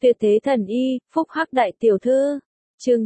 Tuyệt thế thần y, phúc hắc đại tiểu thư. Chương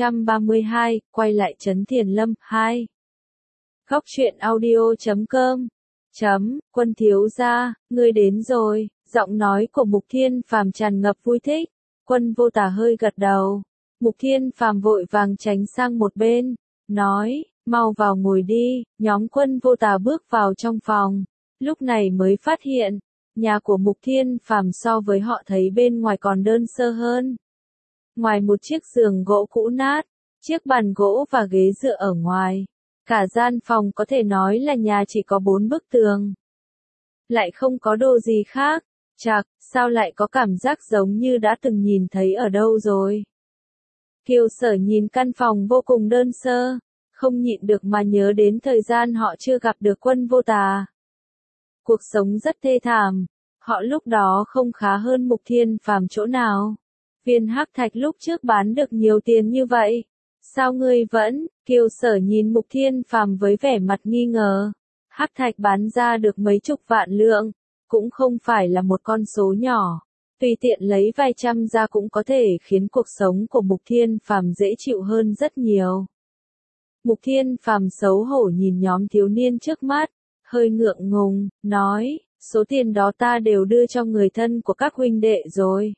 632, quay lại Trấn Thiền Lâm 2. Góc truyện audio.com. Quân thiếu gia, ngươi đến rồi. Giọng nói của Mục Thiên Phàm tràn ngập vui thích. Quân Vô Tà hơi gật đầu. Mục Thiên Phàm vội vàng tránh sang một bên, nói, mau vào ngồi đi. Nhóm Quân Vô Tà bước vào trong phòng, lúc này mới phát hiện, nhà của Mục Thiên Phàm so với họ thấy bên ngoài còn đơn sơ hơn. Ngoài một chiếc giường gỗ cũ nát, chiếc bàn gỗ và ghế dựa ở ngoài, cả gian phòng có thể nói là nhà chỉ có 4 bức tường. Lại không có đồ gì khác, chạc, sao lại có cảm giác giống như đã từng nhìn thấy ở đâu rồi. Kiều Sở nhìn căn phòng vô cùng đơn sơ, không nhịn được mà nhớ đến thời gian họ chưa gặp được Quân Vô Tà. Cuộc sống rất thê thảm, họ lúc đó không khá hơn Mục Thiên Phàm chỗ nào. Viên hắc thạch lúc trước bán được nhiều tiền như vậy, sao ngươi vẫn? Kiều Sở nhìn Mục Thiên Phàm với vẻ mặt nghi ngờ. Hắc thạch bán ra được mấy chục vạn lượng, cũng không phải là một con số nhỏ. Tùy tiện lấy vài trăm ra cũng có thể khiến cuộc sống của Mục Thiên Phàm dễ chịu hơn rất nhiều. Mục Thiên Phàm xấu hổ nhìn nhóm thiếu niên trước mắt, hơi ngượng ngùng, nói, số tiền đó ta đều đưa cho người thân của các huynh đệ rồi.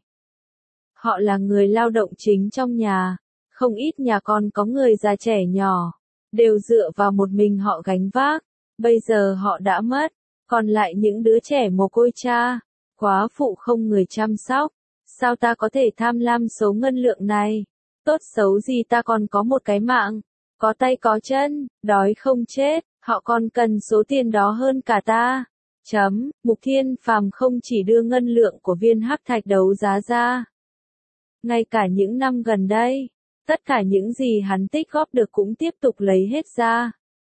Họ là người lao động chính trong nhà, không ít nhà còn có người già trẻ nhỏ, đều dựa vào một mình họ gánh vác, bây giờ họ đã mất, còn lại những đứa trẻ mồ côi cha, quá phụ không người chăm sóc, sao ta có thể tham lam số ngân lượng này, tốt xấu gì ta còn có một cái mạng, có tay có chân, đói không chết, họ còn cần số tiền đó hơn cả ta. Mục Thiên Phàm không chỉ đưa ngân lượng của viên hắc thạch đấu giá ra. Ngay cả những năm gần đây, tất cả những gì hắn tích góp được cũng tiếp tục lấy hết ra.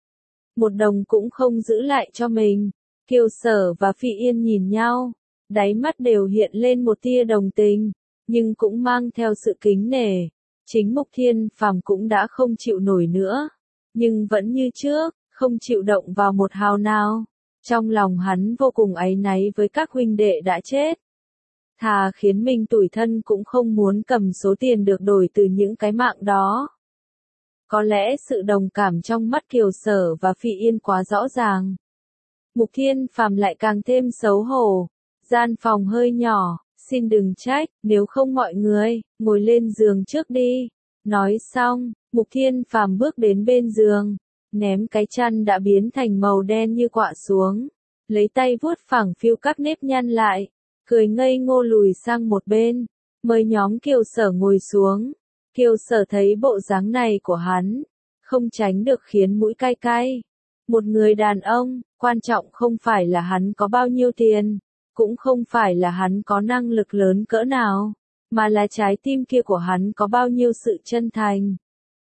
Một đồng cũng không giữ lại cho mình. Kiều Sở và Phi Yên nhìn nhau, đáy mắt đều hiện lên một tia đồng tình, nhưng cũng mang theo sự kính nể. Chính Mục Thiên Phàm cũng đã không chịu nổi nữa, nhưng vẫn như trước, không chịu động vào một hào nào. Trong lòng hắn vô cùng áy náy với các huynh đệ đã chết. Thà khiến mình tủi thân cũng không muốn cầm số tiền được đổi từ những cái mạng đó. Có lẽ sự đồng cảm trong mắt Kiều Sở và Phi Yên quá rõ ràng. Mục Thiên Phàm lại càng thêm xấu hổ. Gian phòng hơi nhỏ, xin đừng trách, nếu không mọi người, ngồi lên giường trước đi. Nói xong, Mục Thiên Phàm bước đến bên giường, ném cái chăn đã biến thành màu đen như quạ xuống, lấy tay vuốt phẳng phiu các nếp nhăn lại, cười ngây ngô lùi sang một bên, mời nhóm Kiều Sở ngồi xuống. Kiều Sở thấy bộ dáng này của hắn, không tránh được khiến mũi cay cay. Một người đàn ông, quan trọng không phải là hắn có bao nhiêu tiền, cũng không phải là hắn có năng lực lớn cỡ nào, mà là trái tim kia của hắn có bao nhiêu sự chân thành.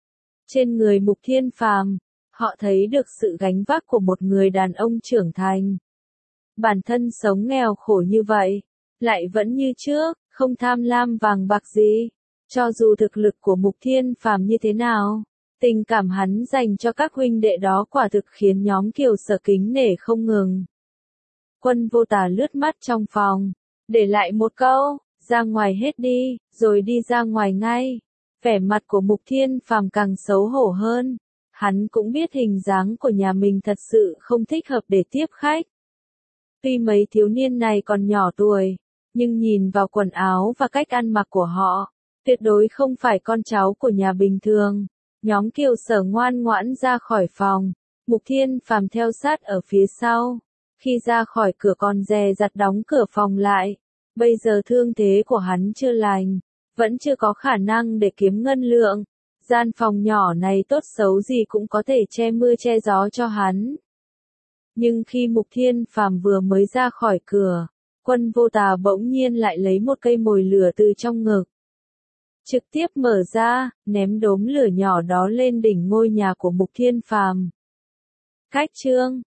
Trên người Mục Thiên Phàm, họ thấy được sự gánh vác của một người đàn ông trưởng thành. Bản thân sống nghèo khổ như vậy, lại vẫn như trước, không tham lam vàng bạc gì. Cho dù thực lực của Mục Thiên Phàm như thế nào, tình cảm hắn dành cho các huynh đệ đó quả thực khiến nhóm Kiều Sở kính nể không ngừng. Quân Vô Tà lướt mắt trong phòng, để lại một câu, ra ngoài hết đi, rồi đi ra ngoài ngay. Vẻ mặt của Mục Thiên Phàm càng xấu hổ hơn. Hắn cũng biết hình dáng của nhà mình thật sự không thích hợp để tiếp khách. Tuy mấy thiếu niên này còn nhỏ tuổi, nhưng nhìn vào quần áo và cách ăn mặc của họ, tuyệt đối không phải con cháu của nhà bình thường. Nhóm Kiều Sở ngoan ngoãn ra khỏi phòng, Mục Thiên Phàm theo sát ở phía sau. Khi ra khỏi cửa còn dè dặt đóng cửa phòng lại. Bây giờ thương thế của hắn chưa lành, vẫn chưa có khả năng để kiếm ngân lượng. Gian phòng nhỏ này tốt xấu gì cũng có thể che mưa che gió cho hắn. Nhưng khi Mục Thiên Phàm vừa mới ra khỏi cửa, Quân Vô Tà bỗng nhiên lại lấy một cây mồi lửa từ trong ngực. Trực tiếp mở ra, ném đốm lửa nhỏ đó lên đỉnh ngôi nhà của Mục Thiên Phàm. Cách chương